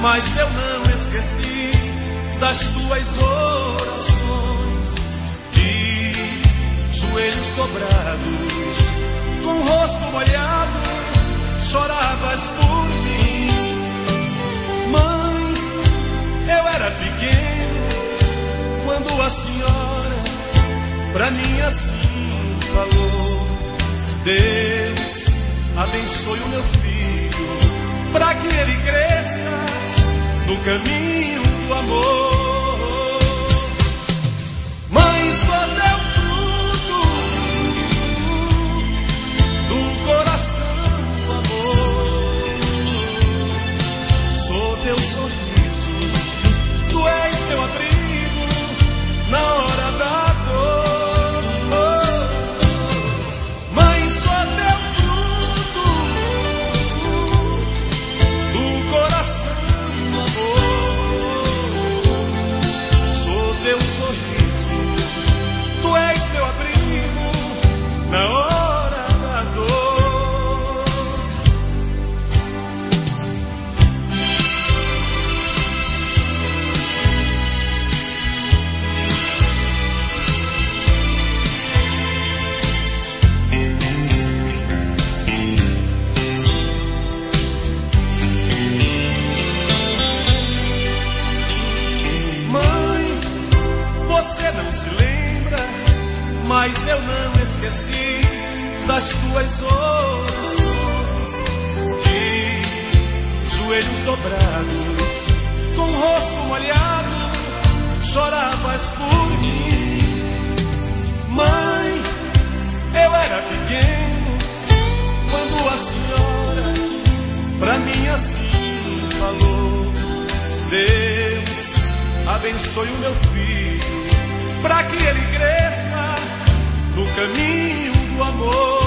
mas eu não esqueci das tuas orações. De joelhos dobrados, com o rosto molhado, choravas por mim. Mãe, eu era pequeno quando a senhora pra mim assim falou: Deus abençoe o meu filho, pra que ele cresça no caminho do amor. Mãe, sou teu fruto do coração, amor. Sou teu sorriso, tu és meu abrigo na hora da dor. Mãe, sou teu fruto do coração, amor. Sou teu sorriso, tu és meu abrigo na hora da dor. Mãe, você não se lembra, mas eu não esqueci das tuas orações. De joelhos dobrados, com o rosto molhado, choravas por mim. Mãe, eu era pequeno quando a senhora pra mim assim falou: Deus abençoe o meu filho, pra que ele cresça no caminho do amor.